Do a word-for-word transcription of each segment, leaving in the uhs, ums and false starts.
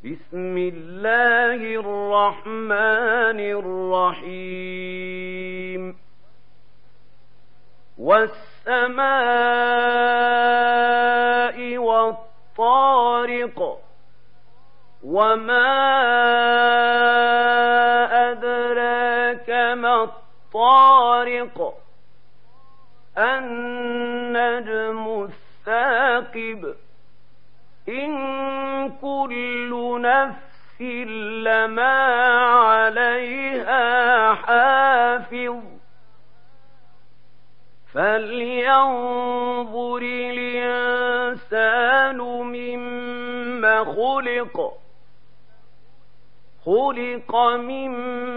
بسم الله الرحمن الرحيم والسماء والطارق وما أدراك ما الطارق النجم الثاقب إن كل نفس لما عليها حافظ فلينظر الإنسان مما خلق خلق من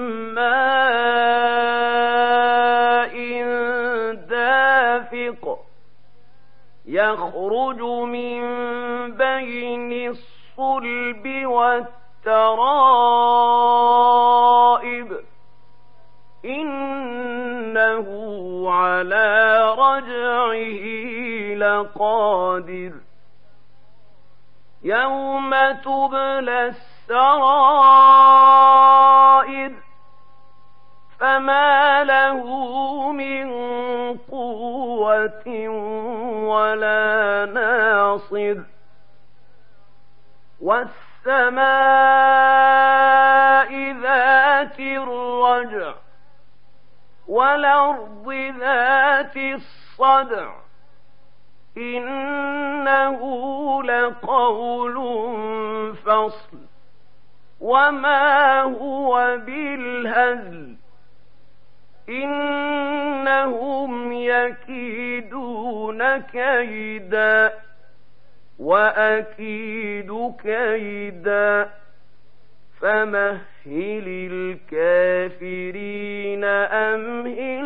ماء دافق يخرج من بين الصلب والترائب إنه على رجعه لقادر يوم تبلى السرائر فما له من قوة ولا ناصر والسماء ذات الرجع والأرض ذات الصدع إنه لقول فصل وما هو بالهزل إنهم يكيدون كيدا وأكيد كيدا فمهل الكافرين أمهل